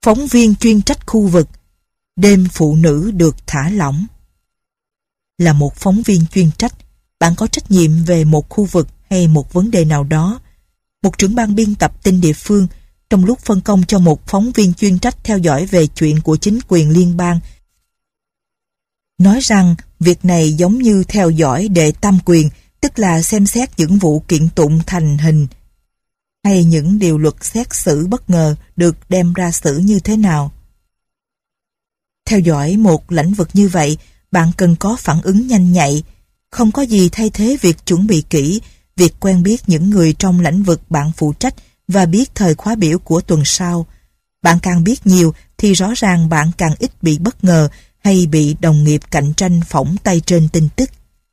phóng viên chuyên trách khu vực, đêm phụ nữ được thả lỏng. Là một phóng viên chuyên trách, bạn có trách nhiệm về một khu vực hay một vấn đề nào đó. Một trưởng ban biên tập tin địa phương, trong lúc phân công cho một phóng viên chuyên trách theo dõi về chuyện của chính quyền liên bang, nói rằng việc này giống như theo dõi đệ tam quyền, tức là xem xét những vụ kiện tụng thành hình hay những điều luật xét xử bất ngờ được đem ra xử như thế nào. Theo dõi một lĩnh vực như vậy, bạn cần có phản ứng nhanh nhạy. Không có gì thay thế việc chuẩn bị kỹ, việc quen biết những người trong lĩnh vực bạn phụ trách và biết thời khóa biểu của tuần sau. Bạn càng biết nhiều thì rõ ràng bạn càng ít bị bất ngờ hay bị đồng nghiệp cạnh tranh phỏng tay trên tin tức.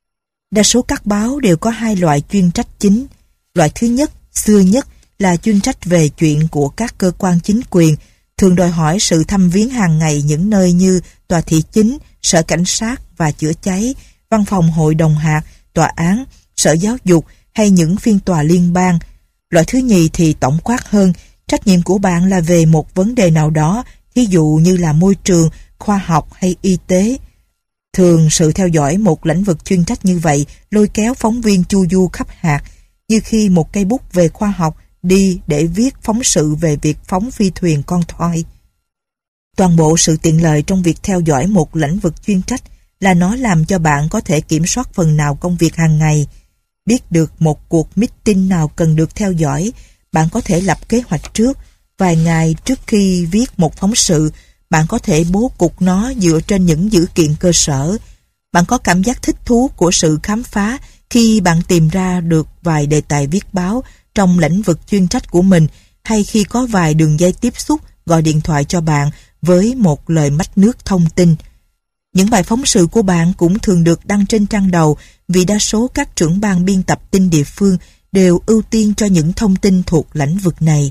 Đa số các báo đều có hai loại chuyên trách chính. Loại thứ nhất, xưa nhất, là chuyên trách về chuyện của các cơ quan chính quyền, thường đòi hỏi sự thăm viếng hàng ngày những nơi như tòa thị chính, sở cảnh sát và chữa cháy, văn phòng hội đồng hạt, tòa án, sở giáo dục hay những phiên tòa liên bang. Loại thứ nhì thì tổng quát hơn, trách nhiệm của bạn là về một vấn đề nào đó, ví dụ như là môi trường, khoa học hay y tế. Thường sự theo dõi một lĩnh vực chuyên trách như vậy lôi kéo phóng viên chu du khắp hạt, như khi một cây bút về khoa học đi để viết phóng sự về việc phóng phi thuyền con thoi. Toàn bộ sự tiện lợi trong việc theo dõi một lĩnh vực chuyên trách là nó làm cho bạn có thể kiểm soát phần nào công việc hàng ngày. Biết được một cuộc meeting nào cần được theo dõi, bạn có thể lập kế hoạch trước. Vài ngày trước khi viết một phóng sự, bạn có thể bố cục nó dựa trên những dữ kiện cơ sở. Bạn có cảm giác thích thú của sự khám phá khi bạn tìm ra được vài đề tài viết báo trong lĩnh vực chuyên trách của mình, hay khi có vài đường dây tiếp xúc gọi điện thoại cho bạn với một lời mách nước thông tin. Những bài phóng sự của bạn cũng thường được đăng trên trang đầu, vì đa số các trưởng ban biên tập tin địa phương đều ưu tiên cho những thông tin thuộc lĩnh vực này.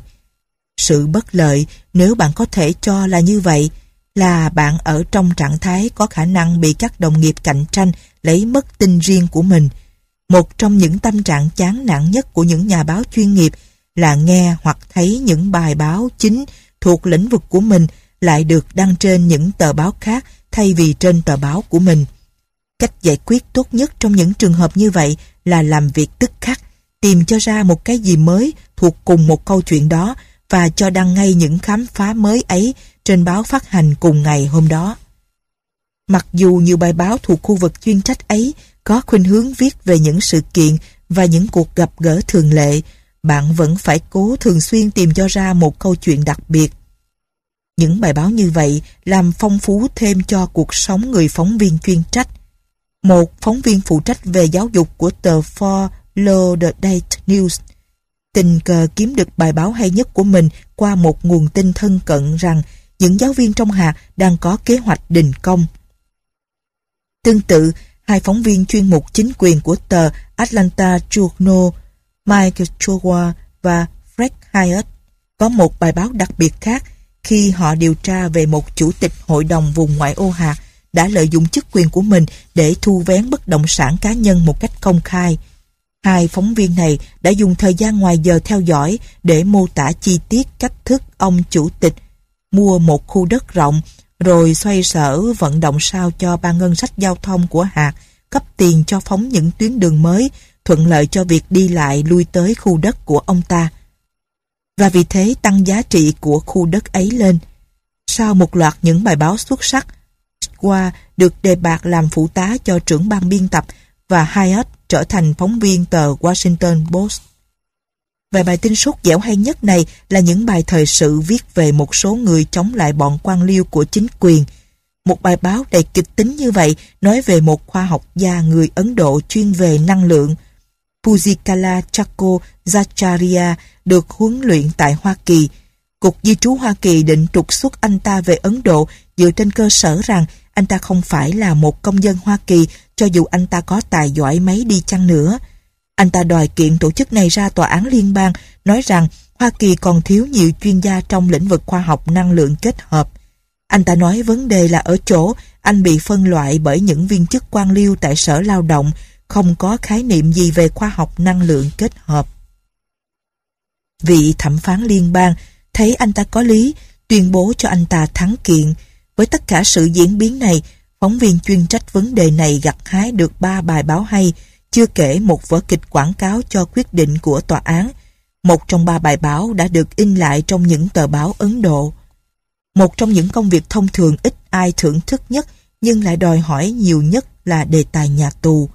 Sự bất lợi, nếu bạn có thể cho là như vậy, là bạn ở trong trạng thái có khả năng bị các đồng nghiệp cạnh tranh lấy mất tin riêng của mình. Một trong những tâm trạng chán nản nhất của những nhà báo chuyên nghiệp là nghe hoặc thấy những bài báo chính thuộc lĩnh vực của mình lại được đăng trên những tờ báo khác thay vì trên tờ báo của mình. Cách giải quyết tốt nhất trong những trường hợp như vậy là làm việc tức khắc, tìm cho ra một cái gì mới thuộc cùng một câu chuyện đó và cho đăng ngay những khám phá mới ấy trên báo phát hành cùng ngày hôm đó. Mặc dù nhiều bài báo thuộc khu vực chuyên trách ấy có khuynh hướng viết về những sự kiện và những cuộc gặp gỡ thường lệ, bạn vẫn phải cố thường xuyên tìm cho ra một câu chuyện đặc biệt. Những bài báo như vậy làm phong phú thêm cho cuộc sống người phóng viên chuyên trách. Một phóng viên phụ trách về giáo dục của tờ Fort Lauderdale News tình cờ kiếm được bài báo hay nhất của mình qua một nguồn tin thân cận rằng những giáo viên trong hạt đang có kế hoạch đình công. Tương tự, hai phóng viên chuyên mục chính quyền của tờ Atlanta Journal, Mike Chowa và Fred Hyatt, có một bài báo đặc biệt khác khi họ điều tra về một chủ tịch hội đồng vùng ngoại ô hạt đã lợi dụng chức quyền của mình để thu vén bất động sản cá nhân một cách công khai. Hai phóng viên này đã dùng thời gian ngoài giờ theo dõi để mô tả chi tiết cách thức ông chủ tịch mua một khu đất rộng, rồi xoay sở vận động sao cho ban ngân sách giao thông của hạt cấp tiền cho phóng những tuyến đường mới thuận lợi cho việc đi lại lui tới khu đất của ông ta, và vì thế tăng giá trị của khu đất ấy lên. Sau một loạt những bài báo xuất sắc, qua được đề bạt làm phụ tá cho trưởng ban biên tập và Hyatt trở thành phóng viên tờ Washington Post. Vài bài tin sốt dẻo hay nhất này là những bài thời sự viết về một số người chống lại bọn quan liêu của chính quyền. Một bài báo đầy kịch tính như vậy nói về một khoa học gia người Ấn Độ chuyên về năng lượng. Pujikala Chakko Zaccharia được huấn luyện tại Hoa Kỳ. Cục Di trú Hoa Kỳ định trục xuất anh ta về Ấn Độ dựa trên cơ sở rằng anh ta không phải là một công dân Hoa Kỳ cho dù anh ta có tài giỏi mấy đi chăng nữa. Anh ta đòi kiện tổ chức này ra tòa án liên bang, nói rằng Hoa Kỳ còn thiếu nhiều chuyên gia trong lĩnh vực khoa học năng lượng kết hợp. Anh ta nói vấn đề là ở chỗ anh bị phân loại bởi những viên chức quan liêu tại Sở Lao động, không có khái niệm gì về khoa học năng lượng kết hợp. Vị thẩm phán liên bang thấy anh ta có lý, tuyên bố cho anh ta thắng kiện. Với tất cả sự diễn biến này, phóng viên chuyên trách vấn đề này gặt hái được 3 bài báo hay, chưa kể một vở kịch quảng cáo cho quyết định của tòa án. Một trong 3 bài báo đã được in lại trong những tờ báo Ấn Độ. Một trong những công việc thông thường ít ai thưởng thức nhất nhưng lại đòi hỏi nhiều nhất là đề tài nhà tù.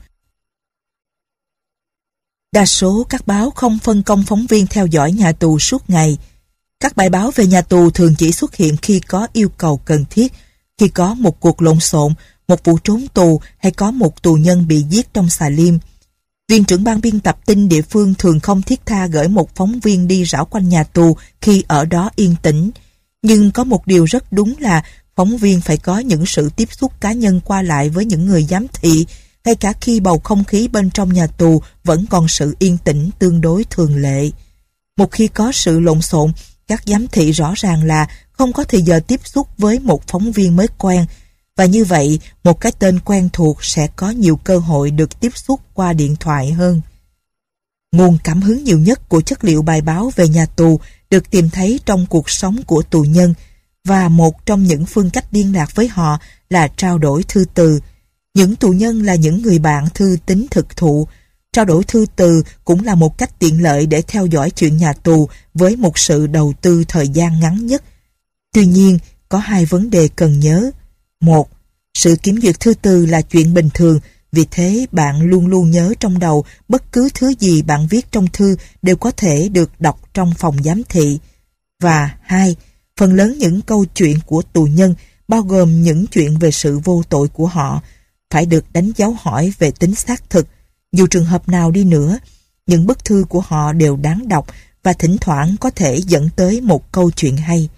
Đa số các báo không phân công phóng viên theo dõi nhà tù suốt ngày. Các bài báo về nhà tù thường chỉ xuất hiện khi có yêu cầu cần thiết, khi có một cuộc lộn xộn, một vụ trốn tù hay có một tù nhân bị giết trong xà lim. Viên trưởng ban biên tập tin địa phương thường không thiết tha gửi một phóng viên đi rảo quanh nhà tù khi ở đó yên tĩnh. Nhưng có một điều rất đúng là phóng viên phải có những sự tiếp xúc cá nhân qua lại với những người giám thị, ngay cả khi bầu không khí bên trong nhà tù vẫn còn sự yên tĩnh tương đối thường lệ. Một khi có sự lộn xộn, các giám thị rõ ràng là không có thời giờ tiếp xúc với một phóng viên mới quen, và như vậy một cái tên quen thuộc sẽ có nhiều cơ hội được tiếp xúc qua điện thoại hơn. Nguồn cảm hứng nhiều nhất của chất liệu bài báo về nhà tù được tìm thấy trong cuộc sống của tù nhân, và một trong những phương cách liên lạc với họ là trao đổi thư từ. Những tù nhân là những người bạn thư tín thực thụ. Trao đổi thư từ cũng là một cách tiện lợi để theo dõi chuyện nhà tù với một sự đầu tư thời gian ngắn nhất. Tuy nhiên, có 2 vấn đề cần nhớ. 1. Sự kiểm duyệt thư từ là chuyện bình thường, vì thế bạn luôn luôn nhớ trong đầu bất cứ thứ gì bạn viết trong thư đều có thể được đọc trong phòng giám thị. Và 2. Phần lớn những câu chuyện của tù nhân, bao gồm những chuyện về sự vô tội của họ, phải được đánh dấu hỏi về tính xác thực. Dù trường hợp nào đi nữa, những bức thư của họ đều đáng đọc và thỉnh thoảng có thể dẫn tới một câu chuyện hay.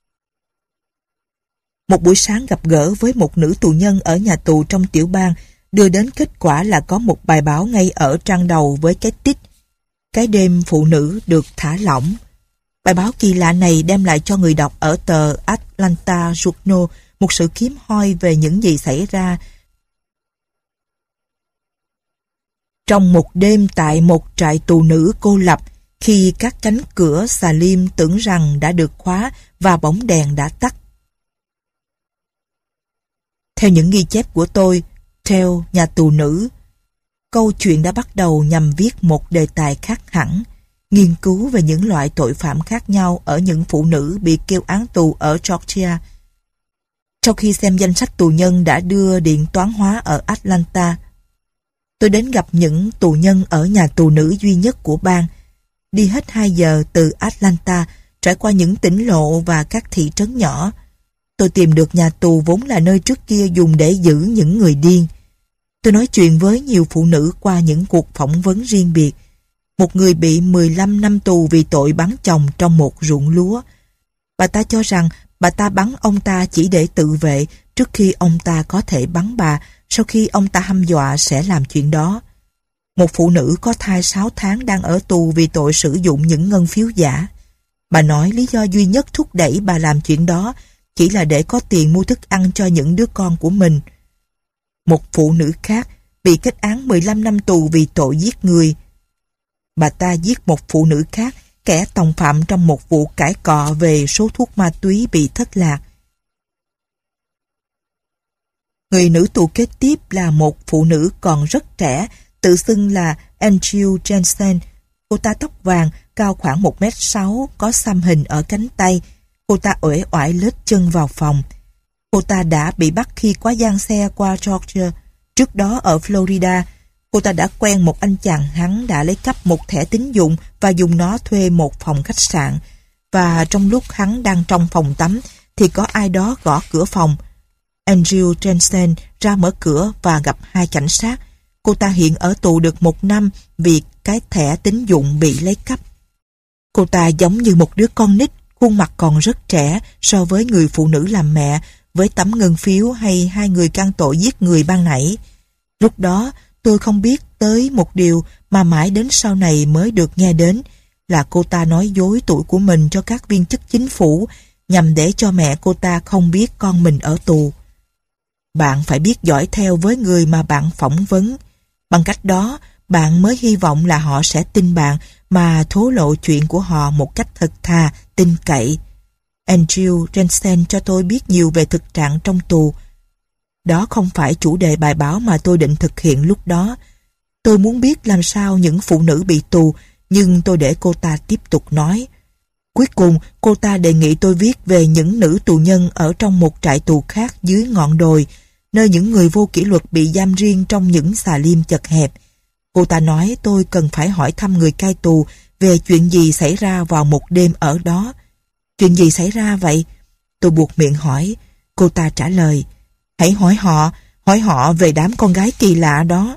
Một buổi sáng gặp gỡ với một nữ tù nhân ở nhà tù trong tiểu bang đưa đến kết quả là có một bài báo ngay ở trang đầu với cái tít "Cái đêm phụ nữ được thả lỏng". Bài báo kỳ lạ này đem lại cho người đọc ở tờ Atlanta Journal một sự hiếm hoi về những gì xảy ra trong một đêm tại một trại tù nữ cô lập, khi các cánh cửa xà lim tưởng rằng đã được khóa và bóng đèn đã tắt. Theo những ghi chép của tôi, theo nhà tù nữ, câu chuyện đã bắt đầu nhằm viết một đề tài khác hẳn, nghiên cứu về những loại tội phạm khác nhau ở những phụ nữ bị kêu án tù ở Georgia. Sau khi xem danh sách tù nhân đã đưa điện toán hóa ở Atlanta, tôi đến gặp những tù nhân ở nhà tù nữ duy nhất của bang. Đi hết 2 giờ từ Atlanta, trải qua những tỉnh lộ và các thị trấn nhỏ, tôi tìm được nhà tù vốn là nơi trước kia dùng để giữ những người điên. Tôi nói chuyện với nhiều phụ nữ qua những cuộc phỏng vấn riêng biệt. Một người bị 15 năm tù vì tội bắn chồng trong một ruộng lúa. Bà ta cho rằng bà ta bắn ông ta chỉ để tự vệ trước khi ông ta có thể bắn bà sau khi ông ta hăm dọa sẽ làm chuyện đó. Một phụ nữ có thai 6 tháng đang ở tù vì tội sử dụng những ngân phiếu giả. Bà nói lý do duy nhất thúc đẩy bà làm chuyện đó chỉ là để có tiền mua thức ăn cho những đứa con của mình. Một phụ nữ khác bị kết án 15 năm tù vì tội giết người. Bà ta giết một phụ nữ khác, kẻ tòng phạm trong một vụ cãi cọ về số thuốc ma túy bị thất lạc. Người nữ tù kế tiếp là một phụ nữ còn rất trẻ, tự xưng là Andrew Jensen. Cô ta tóc vàng, cao khoảng 1m6, có xăm hình ở cánh tay. Cô ta uể oải lết chân vào phòng. Cô ta đã bị bắt khi quá giang xe qua Georgia. Trước đó ở Florida, cô ta đã quen một anh chàng, hắn đã lấy cắp một thẻ tín dụng và dùng nó thuê một phòng khách sạn. Và trong lúc hắn đang trong phòng tắm thì có ai đó gõ cửa phòng. Andrew Jensen ra mở cửa và gặp 2 cảnh sát. Cô ta hiện ở tù được 1 năm vì cái thẻ tín dụng bị lấy cắp. Cô ta giống như một đứa con nít, khuôn mặt còn rất trẻ so với người phụ nữ làm mẹ với tấm ngân phiếu hay 2 người can tội giết người ban nãy. Lúc đó tôi không biết tới một điều mà mãi đến sau này mới được nghe đến, là cô ta nói dối tuổi của mình cho các viên chức chính phủ nhằm để cho mẹ cô ta không biết con mình ở tù. Bạn phải biết dõi theo với người mà bạn phỏng vấn. Bằng cách đó, bạn mới hy vọng là họ sẽ tin bạn mà thổ lộ chuyện của họ một cách thật thà, tin cậy. Andrew Jensen cho tôi biết nhiều về thực trạng trong tù. Đó không phải chủ đề bài báo mà tôi định thực hiện lúc đó. Tôi muốn biết làm sao những phụ nữ bị tù, nhưng tôi để cô ta tiếp tục nói. Cuối cùng, cô ta đề nghị tôi viết về những nữ tù nhân ở trong một trại tù khác dưới ngọn đồi, nơi những người vô kỷ luật bị giam riêng trong những xà lim chật hẹp. Cô ta nói tôi cần phải hỏi thăm người cai tù về chuyện gì xảy ra vào một đêm ở đó. Chuyện gì xảy ra vậy? Tôi buộc miệng hỏi. Cô ta trả lời, hãy hỏi họ về đám con gái kỳ lạ đó.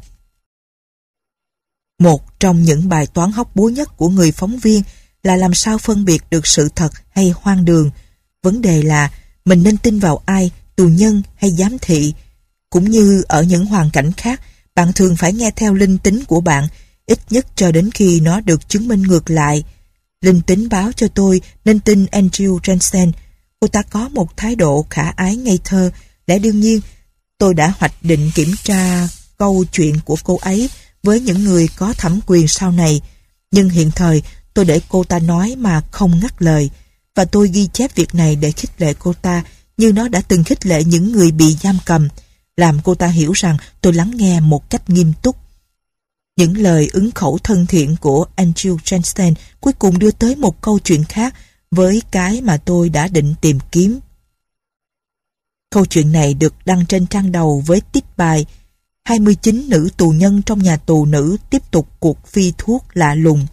Một trong những bài toán hóc búa nhất của người phóng viên là làm sao phân biệt được sự thật hay hoang đường. Vấn đề là mình nên tin vào ai, tù nhân hay giám thị. Cũng như ở những hoàn cảnh khác, bạn thường phải nghe theo linh tính của bạn, ít nhất cho đến khi nó được chứng minh ngược lại. Linh tính báo cho tôi nên tin Andrew Jensen. Cô ta có một thái độ khả ái ngây thơ. Lẽ đương nhiên, tôi đã hoạch định kiểm tra câu chuyện của cô ấy với những người có thẩm quyền sau này. Nhưng hiện thời, tôi để cô ta nói mà không ngắt lời. Và tôi ghi chép việc này để khích lệ cô ta như nó đã từng khích lệ những người bị giam cầm, làm cô ta hiểu rằng tôi lắng nghe một cách nghiêm túc. Những lời ứng khẩu thân thiện của Andrew Jensen cuối cùng đưa tới một câu chuyện khác với cái mà tôi đã định tìm kiếm. Câu chuyện này được đăng trên trang đầu với tít bài 29 nữ tù nhân trong nhà tù nữ tiếp tục cuộc phi thuốc lạ lùng.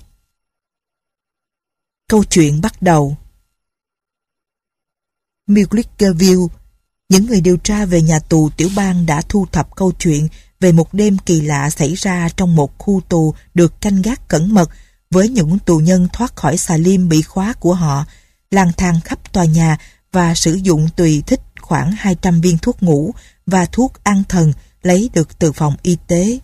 Câu chuyện bắt đầu. Milledgeville, những người điều tra về nhà tù tiểu bang đã thu thập câu chuyện về một đêm kỳ lạ xảy ra trong một khu tù được canh gác cẩn mật, với những tù nhân thoát khỏi xà lim bị khóa của họ, lang thang khắp tòa nhà và sử dụng tùy thích khoảng 200 viên thuốc ngủ và thuốc an thần lấy được từ phòng y tế.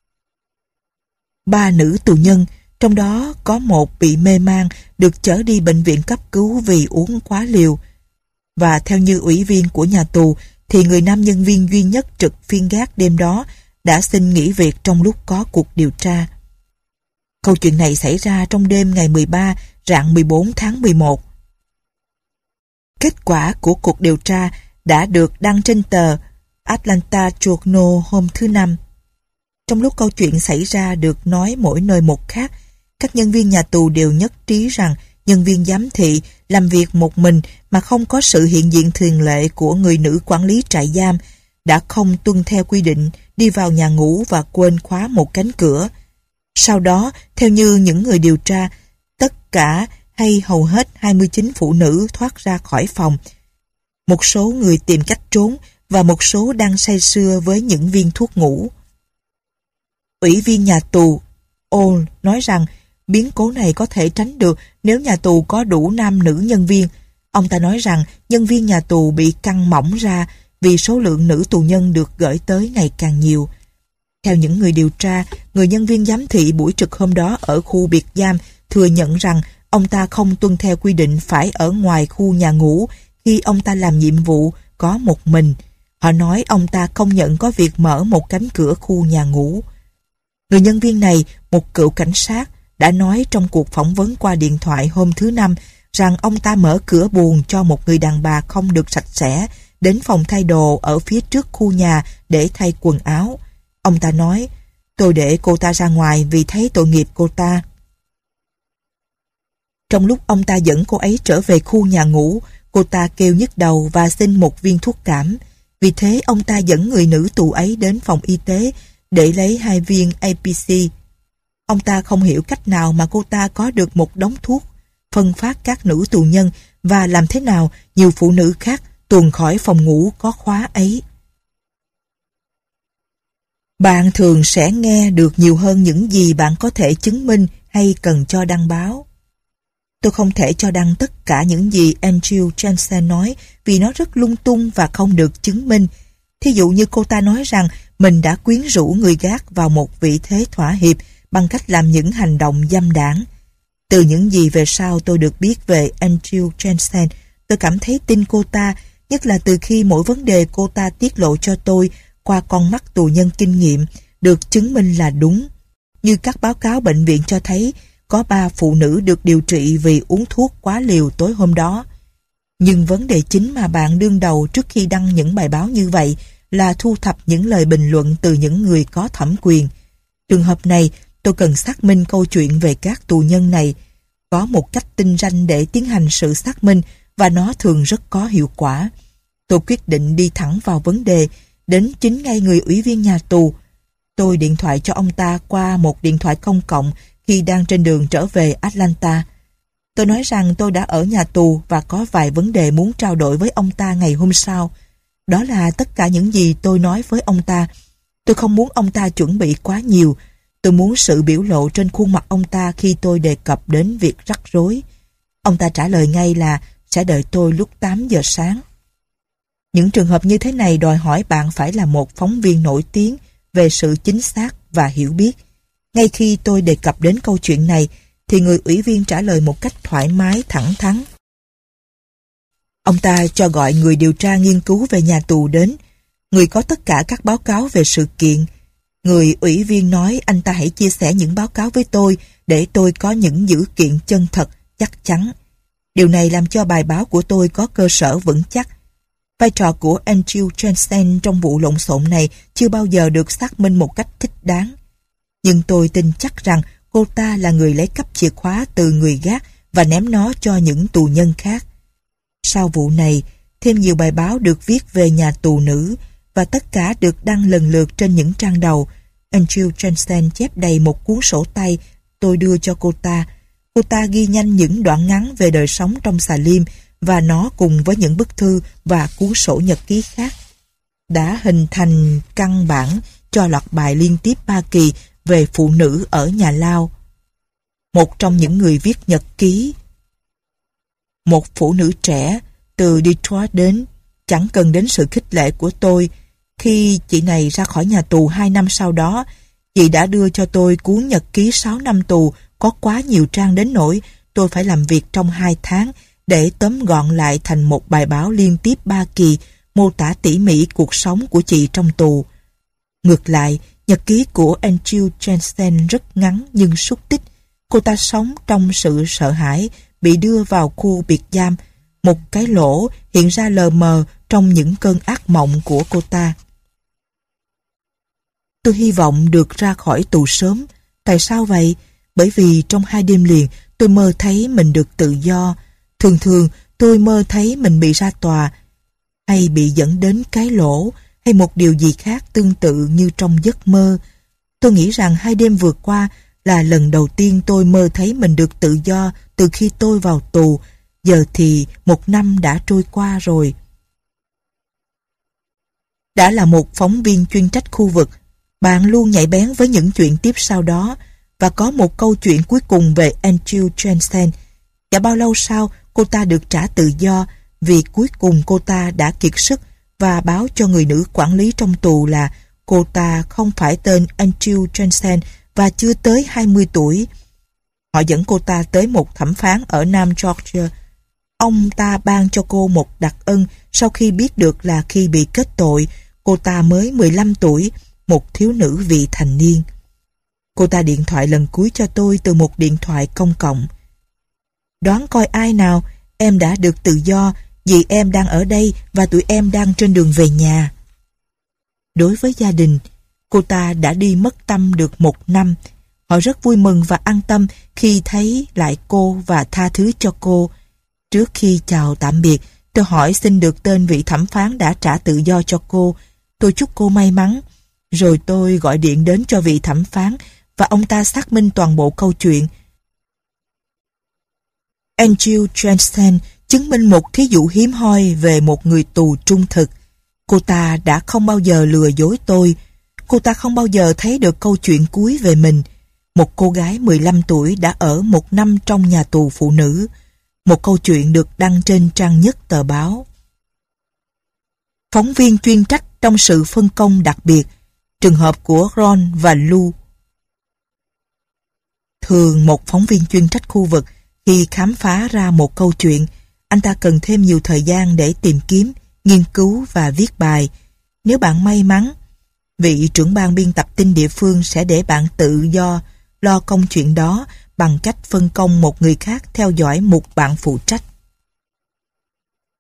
3 nữ tù nhân, trong đó có một bị mê man, được chở đi bệnh viện cấp cứu vì uống quá liều. Và theo như ủy viên của nhà tù, thì người nam nhân viên duy nhất trực phiên gác đêm đó đã xin nghỉ việc trong lúc có cuộc điều tra. Câu chuyện này xảy ra trong đêm ngày 13 rạng 14 tháng 11. Kết quả của cuộc điều tra đã được đăng trên tờ Atlanta Journal hôm thứ Năm. Trong lúc câu chuyện xảy ra được nói mỗi nơi một khác, các nhân viên nhà tù đều nhất trí rằng nhân viên giám thị làm việc một mình mà không có sự hiện diện thường lệ của người nữ quản lý trại giam, đã không tuân theo quy định đi vào nhà ngủ và quên khóa một cánh cửa. Sau đó, theo như những người điều tra, tất cả hay hầu hết 29 phụ nữ thoát ra khỏi phòng. Một số người tìm cách trốn và một số đang say sưa với những viên thuốc ngủ. Ủy viên nhà tù All nói rằng biến cố này có thể tránh được nếu nhà tù có đủ nam nữ nhân viên. Ông ta nói rằng nhân viên nhà tù bị căng mỏng ra vì số lượng nữ tù nhân được gửi tới ngày càng nhiều. Theo những người điều tra, người nhân viên giám thị buổi trực hôm đó ở khu biệt giam thừa nhận rằng ông ta không tuân theo quy định phải ở ngoài khu nhà ngủ khi ông ta làm nhiệm vụ có một mình. Họ nói ông ta công nhận có việc mở một cánh cửa khu nhà ngủ. Người nhân viên này, một cựu cảnh sát, đã nói trong cuộc phỏng vấn qua điện thoại hôm thứ Năm rằng ông ta mở cửa buồng cho một người đàn bà không được sạch sẽ đến phòng thay đồ ở phía trước khu nhà để thay quần áo. Ông ta nói, tôi để cô ta ra ngoài vì thấy tội nghiệp cô ta. Trong lúc ông ta dẫn cô ấy trở về khu nhà ngủ, cô ta kêu nhức đầu và xin một viên thuốc cảm. Vì thế ông ta dẫn người nữ tù ấy đến phòng y tế để lấy 2 viên APC. Ông ta không hiểu cách nào mà cô ta có được một đống thuốc, phân phát các nữ tù nhân và làm thế nào nhiều phụ nữ khác tuồn khỏi phòng ngủ có khóa ấy. Bạn thường sẽ nghe được nhiều hơn những gì bạn có thể chứng minh hay cần cho đăng báo. Tôi không thể cho đăng tất cả những gì Andrew Jensen nói vì nó rất lung tung và không được chứng minh. Thí dụ như cô ta nói rằng mình đã quyến rũ người gác vào một vị thế thỏa hiệp bằng cách làm những hành động dâm đãng. Từ những gì về sau tôi được biết về Andrew Jensen, tôi cảm thấy tin cô ta, nhất là từ khi mỗi vấn đề cô ta tiết lộ cho tôi qua con mắt tù nhân kinh nghiệm được chứng minh là đúng. Như các báo cáo bệnh viện cho thấy, có 3 phụ nữ được điều trị vì uống thuốc quá liều tối hôm đó. Nhưng vấn đề chính mà bạn đương đầu trước khi đăng những bài báo như vậy là thu thập những lời bình luận từ những người có thẩm quyền. Trường hợp này, tôi cần xác minh câu chuyện về các tù nhân này. Có một cách tinh ranh để tiến hành sự xác minh và nó thường rất có hiệu quả. Tôi quyết định đi thẳng vào vấn đề, đến chính ngay người ủy viên nhà tù. Tôi điện thoại cho ông ta qua một điện thoại công cộng khi đang trên đường trở về Atlanta. Tôi nói rằng tôi đã ở nhà tù và có vài vấn đề muốn trao đổi với ông ta ngày hôm sau. Đó là tất cả những gì tôi nói với ông ta. Tôi không muốn ông ta chuẩn bị quá nhiều. Tôi muốn sự biểu lộ trên khuôn mặt ông ta khi tôi đề cập đến việc rắc rối. Ông ta trả lời ngay là sẽ đợi tôi lúc 8 giờ sáng. Những trường hợp như thế này đòi hỏi bạn phải là một phóng viên nổi tiếng về sự chính xác và hiểu biết. Ngay khi tôi đề cập đến câu chuyện này, thì người ủy viên trả lời một cách thoải mái, thẳng thắn. Ông ta cho gọi người điều tra nghiên cứu về nhà tù đến, người có tất cả các báo cáo về sự kiện. Người ủy viên nói anh ta hãy chia sẻ những báo cáo với tôi để tôi có những dữ kiện chân thật, chắc chắn. Điều này làm cho bài báo của tôi có cơ sở vững chắc. Vai trò của Andrew Jensen trong vụ lộn xộn này chưa bao giờ được xác minh một cách thích đáng. Nhưng tôi tin chắc rằng cô ta là người lấy cắp chìa khóa từ người gác và ném nó cho những tù nhân khác. Sau vụ này, thêm nhiều bài báo được viết về nhà tù nữ và tất cả được đăng lần lượt trên những trang đầu. Andrew Jensen chép đầy một cuốn sổ tay tôi đưa cho cô ta. Cô ta ghi nhanh những đoạn ngắn về đời sống trong xà lim và nó cùng với những bức thư và cuốn sổ nhật ký khác đã hình thành căn bản cho loạt bài liên tiếp 3 kỳ về phụ nữ ở nhà lao. Một trong những người viết nhật ký, một phụ nữ trẻ từ Detroit đến, chẳng cần đến sự khích lệ của tôi. Khi chị này ra khỏi nhà tù 2 năm sau đó, chị đã đưa cho tôi cuốn nhật ký 6 năm tù có quá nhiều trang đến nỗi tôi phải làm việc trong 2 tháng để tóm gọn lại thành một bài báo liên tiếp 3 kỳ mô tả tỉ mỉ cuộc sống của chị trong tù. Ngược lại, nhật ký của Andrew Jensen rất ngắn nhưng xúc tích. Cô ta sống trong sự sợ hãi, bị đưa vào khu biệt giam. Một cái lỗ hiện ra lờ mờ trong những cơn ác mộng của cô ta. Tôi hy vọng được ra khỏi tù sớm. Tại sao vậy? Bởi vì trong 2 đêm liền tôi mơ thấy mình được tự do. Thường thường tôi mơ thấy mình bị ra tòa hay bị dẫn đến cái lỗ hay một điều gì khác tương tự như trong giấc mơ. Tôi nghĩ rằng 2 đêm vừa qua là lần đầu tiên tôi mơ thấy mình được tự do từ khi tôi vào tù. Giờ thì 1 năm đã trôi qua rồi. Đã là một phóng viên chuyên trách khu vực, bạn luôn nhạy bén với những chuyện tiếp sau đó, và có một câu chuyện cuối cùng về Andrew Jensen. Chả bao lâu sau, cô ta được trả tự do vì cuối cùng cô ta đã kiệt sức và báo cho người nữ quản lý trong tù là cô ta không phải tên Andrew Jensen và chưa tới 20 tuổi. Họ dẫn cô ta tới một thẩm phán ở Nam Georgia. Ông ta ban cho cô một đặc ân sau khi biết được là khi bị kết tội, cô ta mới 15 tuổi, một thiếu nữ vị thành niên. Cô ta điện thoại lần cuối cho tôi từ một điện thoại công cộng. Đoán coi ai nào, em đã được tự do vì em đang ở đây và tụi em đang trên đường về nhà. Đối với gia đình, cô ta đã đi mất tâm được 1 năm. Họ rất vui mừng và an tâm khi thấy lại cô và tha thứ cho cô. Trước khi chào tạm biệt, tôi hỏi xin được tên vị thẩm phán đã trả tự do cho cô. Tôi chúc cô may mắn. Rồi tôi gọi điện đến cho vị thẩm phán và ông ta xác minh toàn bộ câu chuyện. Andrew Jensen chứng minh một thí dụ hiếm hoi về một người tù trung thực. Cô ta đã không bao giờ lừa dối tôi. Cô ta không bao giờ thấy được câu chuyện cuối về mình. Một cô gái 15 tuổi đã ở 1 năm trong nhà tù phụ nữ. Một câu chuyện được đăng trên trang nhất tờ báo. Phóng viên chuyên trách trong sự phân công đặc biệt. Trường hợp của Ron và Lou. Thường một phóng viên chuyên trách khu vực khi khám phá ra một câu chuyện, anh ta cần thêm nhiều thời gian để tìm kiếm, nghiên cứu và viết bài. Nếu bạn may mắn, vị trưởng ban biên tập tin địa phương sẽ để bạn tự do lo công chuyện đó bằng cách phân công một người khác theo dõi mục bạn phụ trách.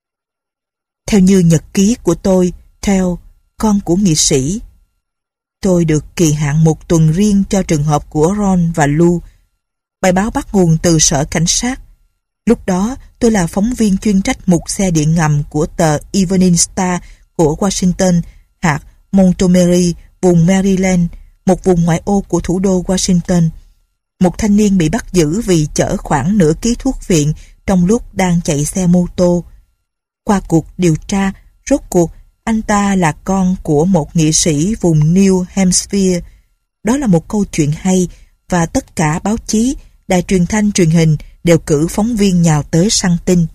Theo như nhật ký của tôi, theo con của nghị sĩ, tôi được kỳ hạn 1 tuần riêng cho trường hợp của Ron và Lou. Bài báo bắt nguồn từ sở cảnh sát. Lúc đó, tôi là phóng viên chuyên trách mục xe điện ngầm của tờ Evening Star của Washington, hạt Montgomery, vùng Maryland, một vùng ngoại ô của thủ đô Washington. Một thanh niên bị bắt giữ vì chở khoảng nửa ký thuốc viện trong lúc đang chạy xe mô tô. Qua cuộc điều tra, rốt cuộc anh ta là con của một nghị sĩ vùng New Hampshire. Đó là một câu chuyện hay và tất cả báo chí, đài truyền thanh truyền hình đều cử phóng viên nhào tới săn tin.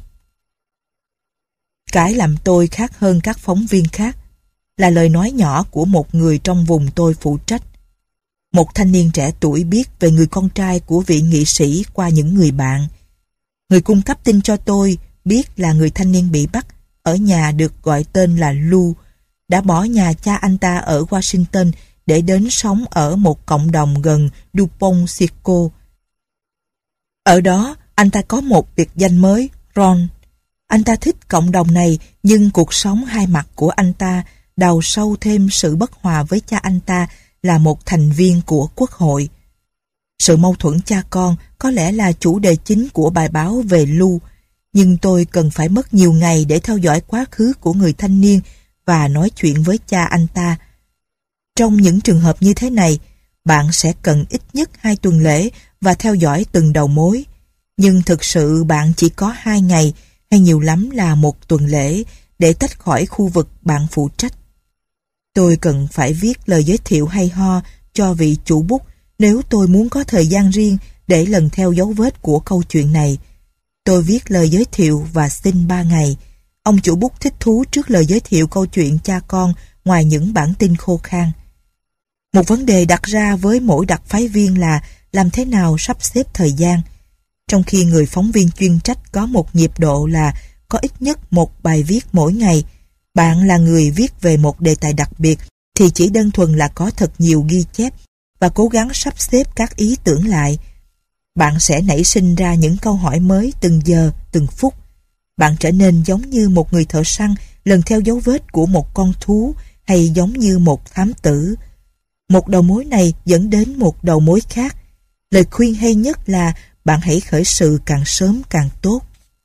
Cái làm tôi khác hơn các phóng viên khác là lời nói nhỏ của một người trong vùng tôi phụ trách. Một thanh niên trẻ tuổi biết về người con trai của vị nghị sĩ qua những người bạn. Người cung cấp tin cho tôi biết là người thanh niên bị bắt ở nhà được gọi tên là Lou, đã bỏ nhà cha anh ta ở Washington để đến sống ở một cộng đồng gần DuPont Circle. Ở đó, anh ta có một biệt danh mới, Ron. Anh ta thích cộng đồng này, nhưng cuộc sống hai mặt của anh ta đào sâu thêm sự bất hòa với cha anh ta là một thành viên của Quốc hội. Sự mâu thuẫn cha con có lẽ là chủ đề chính của bài báo về Lou, nhưng tôi cần phải mất nhiều ngày để theo dõi quá khứ của người thanh niên và nói chuyện với cha anh ta. Trong những trường hợp như thế này, bạn sẽ cần ít nhất 2 tuần lễ và theo dõi từng đầu mối. Nhưng thực sự bạn chỉ có 2 ngày hay nhiều lắm là 1 tuần lễ để tách khỏi khu vực bạn phụ trách. Tôi cần phải viết lời giới thiệu hay ho cho vị chủ bút nếu tôi muốn có thời gian riêng để lần theo dấu vết của câu chuyện này. Tôi viết lời giới thiệu và xin 3 ngày. Ông chủ bút thích thú trước lời giới thiệu câu chuyện cha con ngoài những bản tin khô khan. Một vấn đề đặt ra với mỗi đặc phái viên là làm thế nào sắp xếp thời gian. Trong khi người phóng viên chuyên trách có một nhịp độ là có ít nhất 1 bài viết mỗi ngày, bạn là người viết về một đề tài đặc biệt thì chỉ đơn thuần là có thật nhiều ghi chép và cố gắng sắp xếp các ý tưởng lại. Bạn sẽ nảy sinh ra những câu hỏi mới từng giờ, từng phút. Bạn trở nên giống như một người thợ săn lần theo dấu vết của một con thú hay giống như một thám tử. Một đầu mối này dẫn đến một đầu mối khác. Lời khuyên hay nhất là bạn hãy khởi sự càng sớm càng tốt.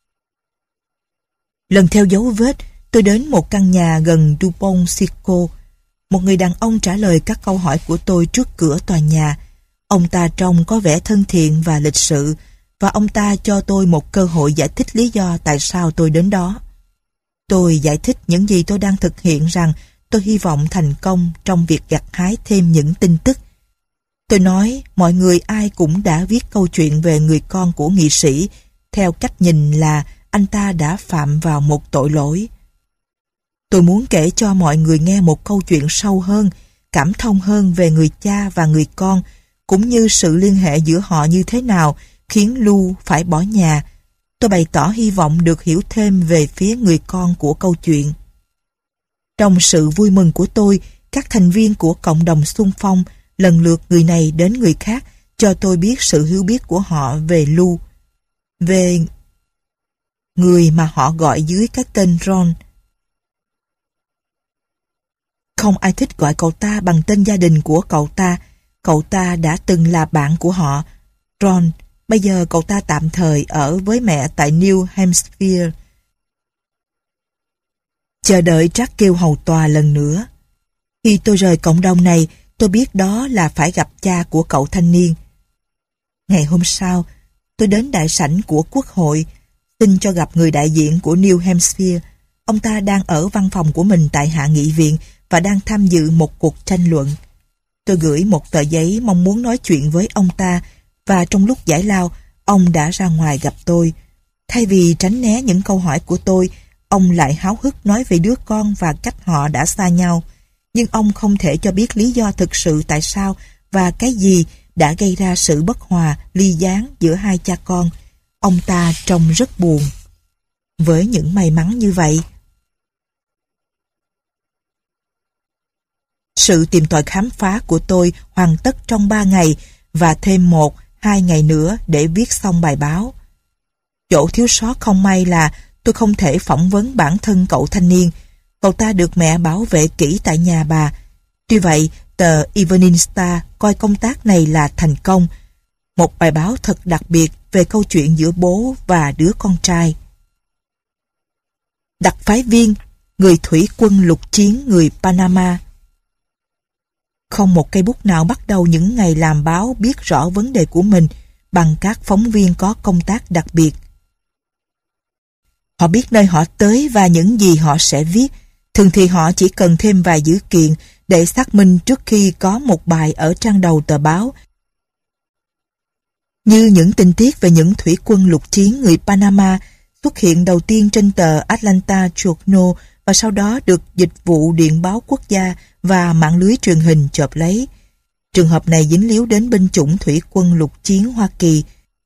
Lần theo dấu vết, tôi đến một căn nhà gần DuPont Circle. Một người đàn ông trả lời các câu hỏi của tôi trước cửa tòa nhà. Ông ta trông có vẻ thân thiện và lịch sự, và ông ta cho tôi một cơ hội giải thích lý do tại sao tôi đến đó. Tôi giải thích những gì tôi đang thực hiện, rằng tôi hy vọng thành công trong việc gặt hái thêm những tin tức. Tôi nói mọi người ai cũng đã viết câu chuyện về người con của nghị sĩ theo cách nhìn là anh ta đã phạm vào một tội lỗi. Tôi muốn kể cho mọi người nghe một câu chuyện sâu hơn, cảm thông hơn về người cha và người con, cũng như sự liên hệ giữa họ như thế nào khiến Lou phải bỏ nhà. Tôi bày tỏ hy vọng được hiểu thêm về phía người con của câu chuyện. Trong sự vui mừng của tôi, các thành viên của cộng đồng xung phong, lần lượt người này đến người khác, cho tôi biết sự hiểu biết của họ về Lou, về người mà họ gọi dưới cái tên Ron. Không ai thích gọi cậu ta bằng tên gia đình của cậu ta. Cậu ta đã từng là bạn của họ, Ron. Bây giờ cậu ta tạm thời ở với mẹ tại New Hampshire, chờ đợi Jack kêu hầu tòa lần nữa. Khi tôi rời cộng đồng này, tôi biết đó là phải gặp cha của cậu thanh niên. Ngày hôm sau, tôi đến đại sảnh của Quốc hội, xin cho gặp người đại diện của New Hampshire. Ông ta đang ở văn phòng của mình tại Hạ nghị viện và đang tham dự một cuộc tranh luận. Tôi gửi một tờ giấy mong muốn nói chuyện với ông ta, và trong lúc giải lao, ông đã ra ngoài gặp tôi. Thay vì tránh né những câu hỏi của tôi, ông lại háo hức nói về đứa con và cách họ đã xa nhau. Nhưng ông không thể cho biết lý do thực sự tại sao và cái gì đã gây ra sự bất hòa, ly gián giữa hai cha con. Ông ta trông rất buồn. Với những may mắn như vậy, sự tìm tòi khám phá của tôi hoàn tất trong 3 ngày và thêm 1-2 ngày nữa để viết xong bài báo. Chỗ thiếu sót không may là Tôi không thể phỏng vấn bản thân cậu thanh niên. Cậu ta được mẹ bảo vệ kỹ tại nhà bà. Tuy vậy, tờ Evening Star coi công tác này là thành công. Một bài báo thật đặc biệt về câu chuyện giữa bố và đứa con trai. Đặc phái viên, người thủy quân lục chiến người Panama. Không một cây bút nào bắt đầu những ngày làm báo biết rõ vấn đề của mình bằng các phóng viên có công tác đặc biệt. Họ biết nơi họ tới và những gì họ sẽ viết. Thường thì họ chỉ cần thêm vài dữ kiện để xác minh trước khi có một bài ở trang đầu tờ báo. Như những tình tiết về những thủy quân lục chiến người Panama xuất hiện đầu tiên trên tờ Atlanta Journal và sau đó được Dịch vụ Điện báo Quốc gia và mạng lưới truyền hình chộp lấy. Trường hợp này dính líu đến binh chủng thủy quân lục chiến Hoa Kỳ.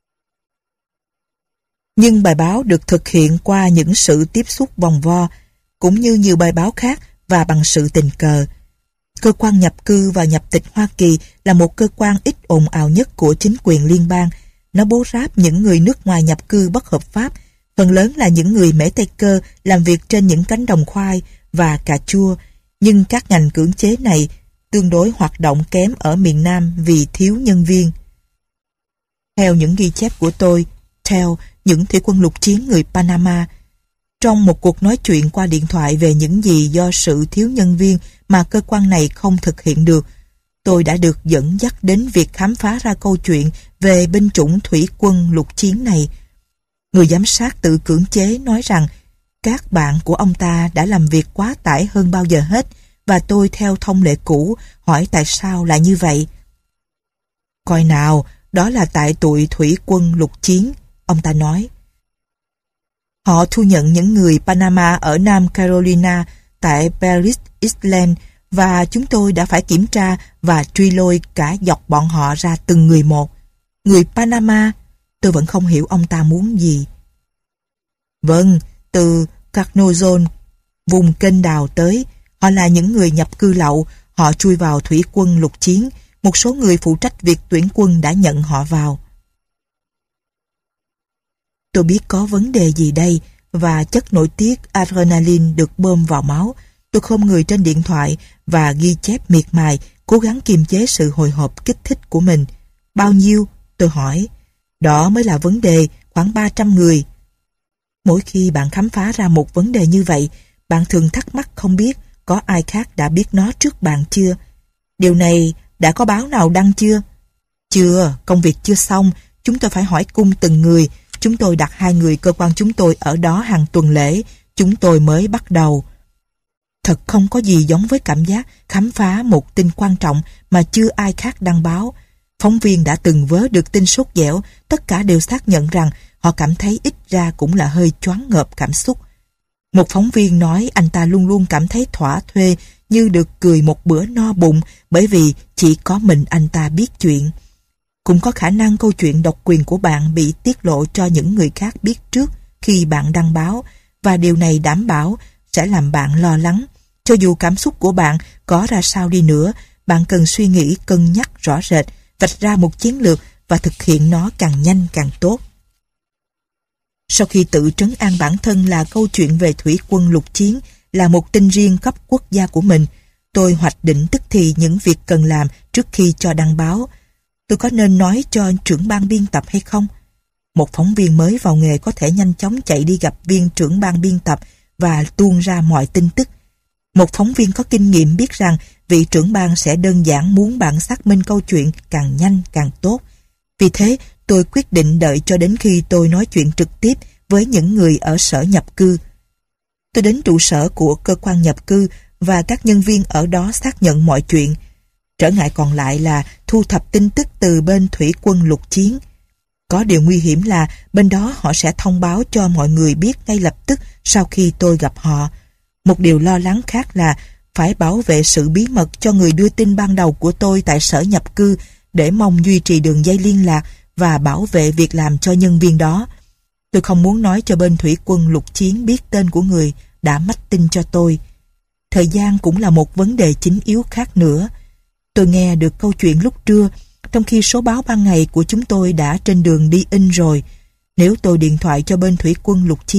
Nhưng bài báo được thực hiện qua những sự tiếp xúc vòng vo, cũng như nhiều bài báo khác và bằng sự tình cờ. Cơ quan nhập cư và nhập tịch Hoa Kỳ là một cơ quan ít ồn ào nhất của chính quyền liên bang. Nó bố ráp những người nước ngoài nhập cư bất hợp pháp, phần lớn là những người Mễ Tây Cơ làm việc trên những cánh đồng khoai và cà chua, nhưng các ngành cưỡng chế này tương đối hoạt động kém ở miền Nam vì thiếu nhân viên. Theo những ghi chép của tôi, theo những thủy quân lục chiến người Panama, trong một cuộc nói chuyện qua điện thoại về những gì do sự thiếu nhân viên mà cơ quan này không thực hiện được, tôi đã được dẫn dắt đến việc khám phá ra câu chuyện về binh chủng thủy quân lục chiến này. Người giám sát tự cưỡng chế nói rằng các bạn của ông ta đã làm việc quá tải hơn bao giờ hết và tôi theo thông lệ cũ hỏi tại sao lại như vậy. Coi nào, đó là tại tụi thủy quân lục chiến, ông ta nói. Họ thu nhận những người Panama ở Nam Carolina tại Paris Island và chúng tôi đã phải kiểm tra và truy lôi cả dọc bọn họ ra từng người một. Người Panama, tôi vẫn không hiểu ông ta muốn gì. Vâng, từ Carnozon, vùng kênh đào tới, họ là những người nhập cư lậu, họ chui vào thủy quân lục chiến, một số người phụ trách việc tuyển quân đã nhận họ vào. Tôi biết có vấn đề gì đây và chất nội tiết adrenaline được bơm vào máu. Tôi khom người trên điện thoại và ghi chép miệt mài, cố gắng kiềm chế sự hồi hộp kích thích của mình. Bao nhiêu? Tôi hỏi. Đó mới là vấn đề, khoảng 300 người. Mỗi khi bạn khám phá ra một vấn đề như vậy, bạn thường thắc mắc không biết có ai khác đã biết nó trước bạn chưa? Điều này đã có báo nào đăng chưa? Chưa, công việc chưa xong, chúng tôi phải hỏi cung từng người. Chúng tôi đặt 2 người cơ quan chúng tôi ở đó hàng tuần lễ, chúng tôi mới bắt đầu. Thật không có gì giống với cảm giác khám phá một tin quan trọng mà chưa ai khác đăng báo. Phóng viên đã từng vớ được tin sốt dẻo, tất cả đều xác nhận rằng họ cảm thấy ít ra cũng là hơi choáng ngợp cảm xúc. Một phóng viên nói anh ta luôn luôn cảm thấy thỏa thuê như được cười một bữa no bụng bởi vì chỉ có mình anh ta biết chuyện. Cũng có khả năng câu chuyện độc quyền của bạn bị tiết lộ cho những người khác biết trước khi bạn đăng báo, và điều này đảm bảo sẽ làm bạn lo lắng. Cho dù cảm xúc của bạn có ra sao đi nữa, bạn cần suy nghĩ cân nhắc rõ rệt, vạch ra một chiến lược và thực hiện nó càng nhanh càng tốt. Sau khi tự trấn an bản thân là câu chuyện về thủy quân lục chiến là một tin riêng cấp quốc gia của mình, tôi hoạch định tức thì những việc cần làm trước khi cho đăng báo. Tôi có nên nói cho trưởng ban biên tập hay không? Một phóng viên mới vào nghề có thể nhanh chóng chạy đi gặp viên trưởng ban biên tập và tuôn ra mọi tin tức. Một phóng viên có kinh nghiệm biết rằng vị trưởng ban sẽ đơn giản muốn bạn xác minh câu chuyện càng nhanh càng tốt. Vì thế, tôi quyết định đợi cho đến khi tôi nói chuyện trực tiếp với những người ở sở nhập cư. Tôi đến trụ sở của cơ quan nhập cư và các nhân viên ở đó xác nhận mọi chuyện. Trở ngại còn lại là thu thập tin tức từ bên thủy quân lục chiến. Có điều nguy hiểm là bên đó họ sẽ thông báo cho mọi người biết ngay lập tức sau khi tôi gặp họ. Một điều lo lắng khác là phải bảo vệ sự bí mật cho người đưa tin ban đầu của tôi tại sở nhập cư để mong duy trì đường dây liên lạc và bảo vệ việc làm cho nhân viên đó. Tôi không muốn nói cho bên thủy quân lục chiến biết tên của người đã mách tin cho tôi. Thời gian cũng là một vấn đề chính yếu khác nữa. Tôi nghe được câu chuyện lúc trưa, trong khi số báo ban ngày của chúng tôi đã trên đường đi in rồi. Nếu tôi điện thoại cho bên thủy quân lục chiến,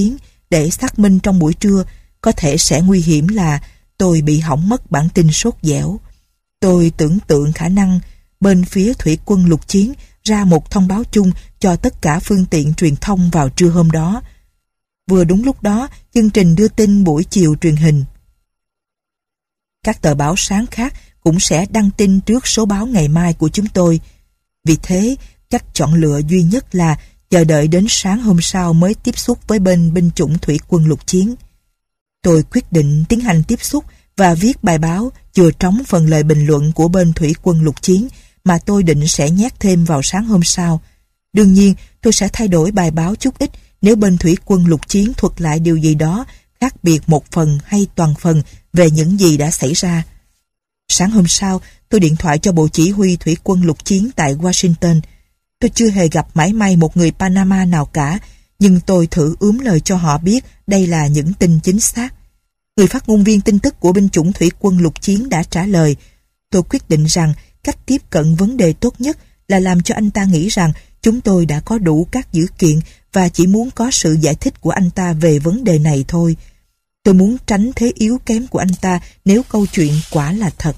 để xác minh trong buổi trưa, có thể sẽ nguy hiểm là tôi bị hỏng mất bản tin sốt dẻo. Tôi tưởng tượng khả năng bên phía thủy quân lục chiến ra một thông báo chung cho tất cả phương tiện truyền thông vào trưa hôm đó. Vừa đúng lúc đó, chương trình đưa tin buổi chiều truyền hình. Các tờ báo sáng khác cũng sẽ đăng tin trước số báo ngày mai của chúng tôi. Vì thế, cách chọn lựa duy nhất là chờ đợi đến sáng hôm sau mới tiếp xúc với bên binh chủng thủy quân lục chiến. Tôi quyết định tiến hành tiếp xúc và viết bài báo chừa trống phần lời bình luận của bên thủy quân lục chiến mà tôi định sẽ nhét thêm vào sáng hôm sau. Đương nhiên, tôi sẽ thay đổi bài báo chút ít nếu bên thủy quân lục chiến thuật lại điều gì đó khác biệt một phần hay toàn phần về những gì đã xảy ra. Sáng hôm sau, tôi điện thoại cho Bộ Chỉ huy Thủy quân lục chiến tại Washington. Tôi chưa hề gặp mảy may một người Panama nào cả, nhưng tôi thử ướm lời cho họ biết đây là những tin chính xác. Người phát ngôn viên tin tức của binh chủng Thủy quân lục chiến đã trả lời. Tôi quyết định rằng cách tiếp cận vấn đề tốt nhất là làm cho anh ta nghĩ rằng chúng tôi đã có đủ các dữ kiện và chỉ muốn có sự giải thích của anh ta về vấn đề này thôi. Tôi muốn tránh thế yếu kém của anh ta nếu câu chuyện quả là thật.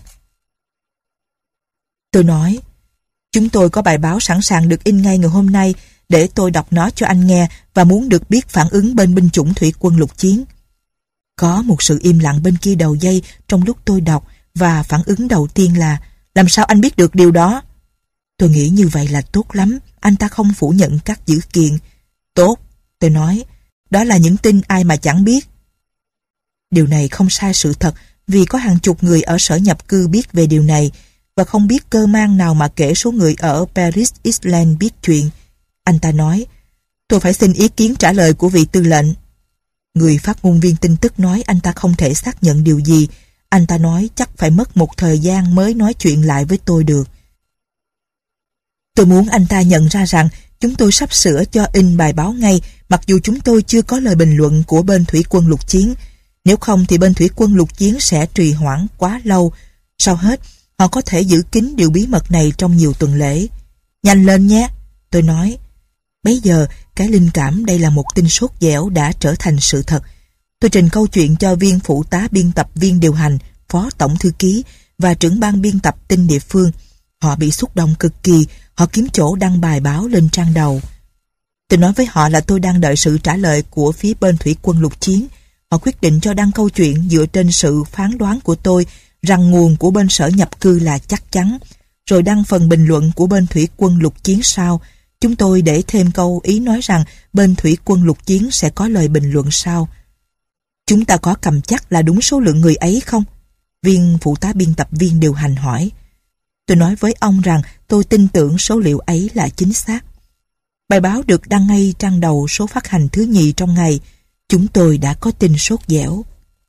Tôi nói, chúng tôi có bài báo sẵn sàng được in ngay ngày hôm nay để tôi đọc nó cho anh nghe và muốn được biết phản ứng bên binh chủng thủy quân lục chiến. Có một sự im lặng bên kia đầu dây trong lúc tôi đọc và phản ứng đầu tiên là làm sao anh biết được điều đó? Tôi nghĩ như vậy là tốt lắm, anh ta không phủ nhận các dữ kiện. Tốt, tôi nói, đó là những tin ai mà chẳng biết. Điều này không sai sự thật vì có hàng chục người ở sở nhập cư biết về điều này và không biết cơ man nào mà kể số người ở Paris Island biết chuyện. Anh ta nói, tôi phải xin ý kiến trả lời của vị tư lệnh. Người phát ngôn viên tin tức nói anh ta không thể xác nhận điều gì. Anh ta nói chắc phải mất một thời gian mới nói chuyện lại với tôi được. Tôi muốn anh ta nhận ra rằng chúng tôi sắp sửa cho in bài báo ngay mặc dù chúng tôi chưa có lời bình luận của bên thủy quân lục chiến. Nếu không thì bên thủy quân lục chiến sẽ trì hoãn quá lâu. Sau hết, họ có thể giữ kín điều bí mật này trong nhiều tuần lễ. Nhanh lên nhé, tôi nói. Bấy giờ, cái linh cảm đây là một tin sốt dẻo đã trở thành sự thật. Tôi trình câu chuyện cho viên phụ tá biên tập viên điều hành, phó tổng thư ký và trưởng ban biên tập tin địa phương. Họ bị xúc động cực kỳ, họ kiếm chỗ đăng bài báo lên trang đầu. Tôi nói với họ là tôi đang đợi sự trả lời của phía bên thủy quân lục chiến. Họ quyết định cho đăng câu chuyện dựa trên sự phán đoán của tôi rằng nguồn của bên sở nhập cư là chắc chắn, rồi đăng phần bình luận của bên thủy quân lục chiến sau. Chúng tôi để thêm câu ý nói rằng bên thủy quân lục chiến sẽ có lời bình luận sau. Chúng ta có cầm chắc là đúng số lượng người ấy không? Viên phụ tá biên tập viên điều hành hỏi. Tôi nói với ông rằng tôi tin tưởng số liệu ấy là chính xác. Bài báo được đăng ngay trang đầu số phát hành thứ nhì trong ngày. Chúng tôi đã có tin sốt dẻo.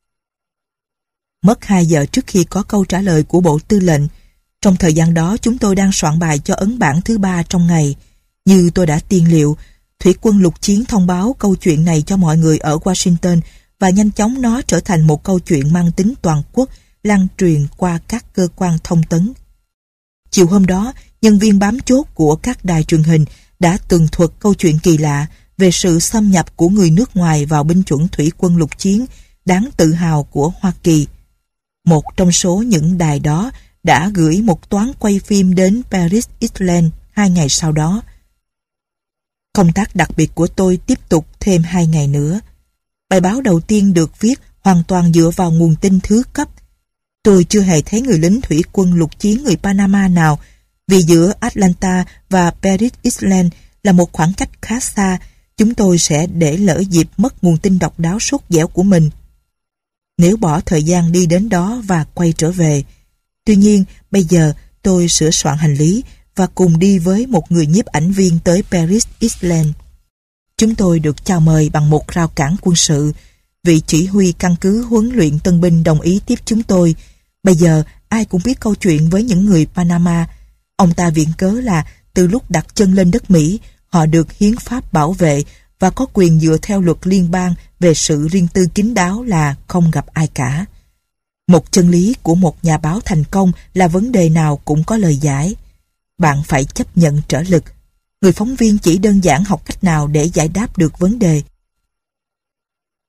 Mất 2 giờ trước khi có câu trả lời của Bộ Tư lệnh. Trong thời gian đó chúng tôi đang soạn bài cho ấn bản thứ 3 trong ngày. Như tôi đã tiên liệu, thủy quân lục chiến thông báo câu chuyện này cho mọi người ở Washington và nhanh chóng nó trở thành một câu chuyện mang tính toàn quốc, lan truyền qua các cơ quan thông tấn. Chiều hôm đó, nhân viên bám chốt của các đài truyền hình đã tường thuật câu chuyện kỳ lạ về sự xâm nhập của người nước ngoài vào binh chủng thủy quân lục chiến đáng tự hào của Hoa Kỳ. Một trong số những đài đó đã gửi một toán quay phim đến Paris Island 2 ngày sau đó. Công tác đặc biệt của tôi tiếp tục thêm 2 ngày nữa. Bài báo đầu tiên được viết hoàn toàn dựa vào nguồn tin thứ cấp. Tôi chưa hề thấy người lính thủy quân lục chiến người Panama nào, vì giữa Atlanta và Paris Island là một khoảng cách khá xa. Chúng tôi sẽ để lỡ dịp mất nguồn tin độc đáo sốt dẻo của mình nếu bỏ thời gian đi đến đó và quay trở về. Tuy nhiên, bây giờ tôi sửa soạn hành lý và cùng đi với một người nhiếp ảnh viên tới Paris Island. Chúng tôi được chào mời bằng một rào cản quân sự. Vị chỉ huy căn cứ huấn luyện tân binh đồng ý tiếp chúng tôi. Bây giờ ai cũng biết câu chuyện với những người Panama. Ông ta viện cớ là từ lúc đặt chân lên đất Mỹ, họ được hiến pháp bảo vệ và có quyền dựa theo luật liên bang về sự riêng tư kín đáo là không gặp ai cả. Một chân lý của một nhà báo thành công là vấn đề nào cũng có lời giải. Bạn phải chấp nhận trở lực. Người phóng viên chỉ đơn giản học cách nào để giải đáp được vấn đề.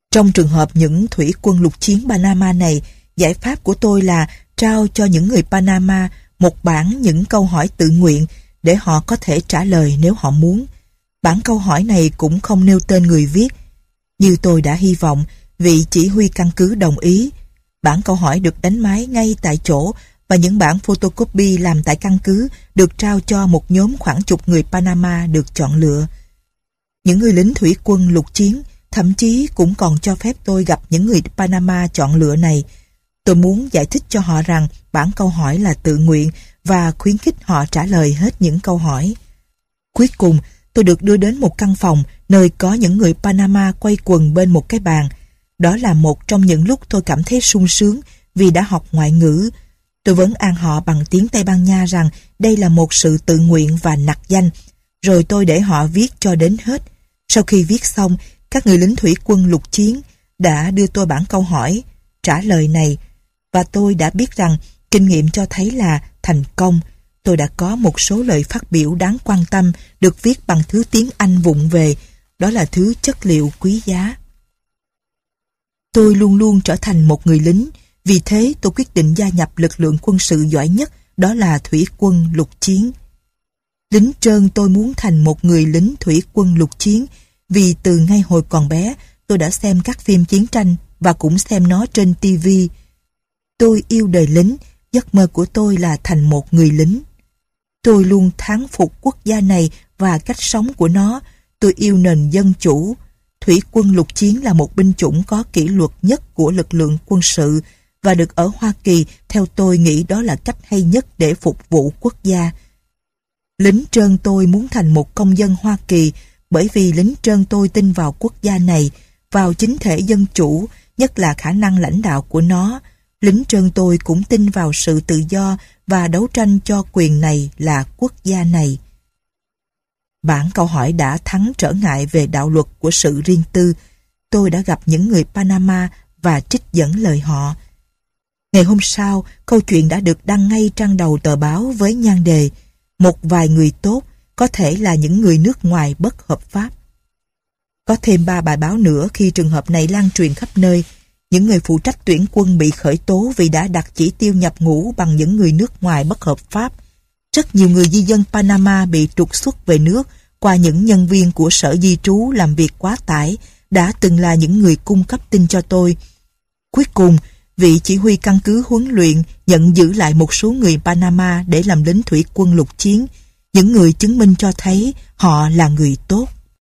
Trong trường hợp những thủy quân lục chiến Panama này, giải pháp của tôi là trao cho những người Panama một bản những câu hỏi tự nguyện để họ có thể trả lời nếu họ muốn. Bản câu hỏi này cũng không nêu tên người viết. Như tôi đã hy vọng, vị chỉ huy căn cứ đồng ý. Bản câu hỏi được đánh máy ngay tại chỗ và những bản photocopy làm tại căn cứ được trao cho một nhóm khoảng chục người Panama được chọn lựa. Những người lính thủy quân lục chiến thậm chí cũng còn cho phép tôi gặp những người Panama chọn lựa này. Tôi muốn giải thích cho họ rằng bản câu hỏi là tự nguyện và khuyến khích họ trả lời hết những câu hỏi. Cuối cùng, tôi được đưa đến một căn phòng nơi có những người Panama quay quần bên một cái bàn. Đó là một trong những lúc tôi cảm thấy sung sướng vì đã học ngoại ngữ. Tôi vấn an họ bằng tiếng Tây Ban Nha rằng đây là một sự tự nguyện và nặc danh, rồi tôi để họ viết cho đến hết. Sau khi viết xong, các người lính thủy quân lục chiến đã đưa tôi bản câu hỏi trả lời này, và tôi đã biết rằng kinh nghiệm cho thấy là thành công. Tôi đã có một số lời phát biểu đáng quan tâm được viết bằng thứ tiếng Anh vụng về. Đó là thứ chất liệu quý giá. Tôi luôn luôn trở thành một người lính, vì thế tôi quyết định gia nhập lực lượng quân sự giỏi nhất, đó là thủy quân lục chiến. Lính trơn tôi muốn thành một người lính thủy quân lục chiến, vì từ ngay hồi còn bé tôi đã xem các phim chiến tranh và cũng xem nó trên TV. Tôi yêu đời lính, giấc mơ của tôi là thành một người lính. Tôi luôn thán phục quốc gia này và cách sống của nó. Tôi yêu nền dân chủ. Thủy quân lục chiến là một binh chủng có kỷ luật nhất của lực lượng quân sự và được ở Hoa Kỳ, theo tôi nghĩ đó là cách hay nhất để phục vụ quốc gia. Lính trơn tôi muốn thành một công dân Hoa Kỳ bởi vì lính trơn tôi tin vào quốc gia này, vào chính thể dân chủ, nhất là khả năng lãnh đạo của nó. Lính trơn tôi cũng tin vào sự tự do và đấu tranh cho quyền này là quốc gia này. Bản câu hỏi đã thắng trở ngại về đạo luật của sự riêng tư. Tôi đã gặp những người Panama và trích dẫn lời họ. Ngày hôm sau, câu chuyện đã được đăng ngay trang đầu tờ báo với nhan đề "Một vài người tốt, có thể là những người nước ngoài bất hợp pháp." Có thêm 3 bài báo nữa khi trường hợp này lan truyền khắp nơi. Những người phụ trách tuyển quân bị khởi tố vì đã đặt chỉ tiêu nhập ngũ bằng những người nước ngoài bất hợp pháp. Rất nhiều người di dân Panama bị trục xuất về nước qua những nhân viên của sở di trú làm việc quá tải, đã từng là những người cung cấp tin cho tôi. Cuối cùng, vị chỉ huy căn cứ huấn luyện nhận giữ lại một số người Panama để làm lính thủy quân lục chiến, những người chứng minh cho thấy họ là người tốt.